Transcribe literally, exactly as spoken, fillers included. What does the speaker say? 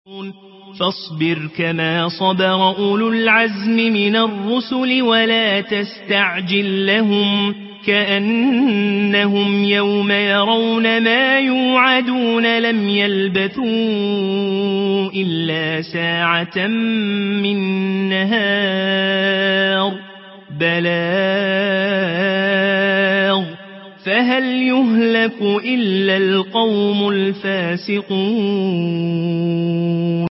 فاصبر كما صبر أولو العزم من الرسل ولا تستعجل لهم كأنهم يوم يرون ما يوعدون لم يلبثوا إلا ساعة من نهار بلاغ فهل يهلك إلا القوم الفاسقون.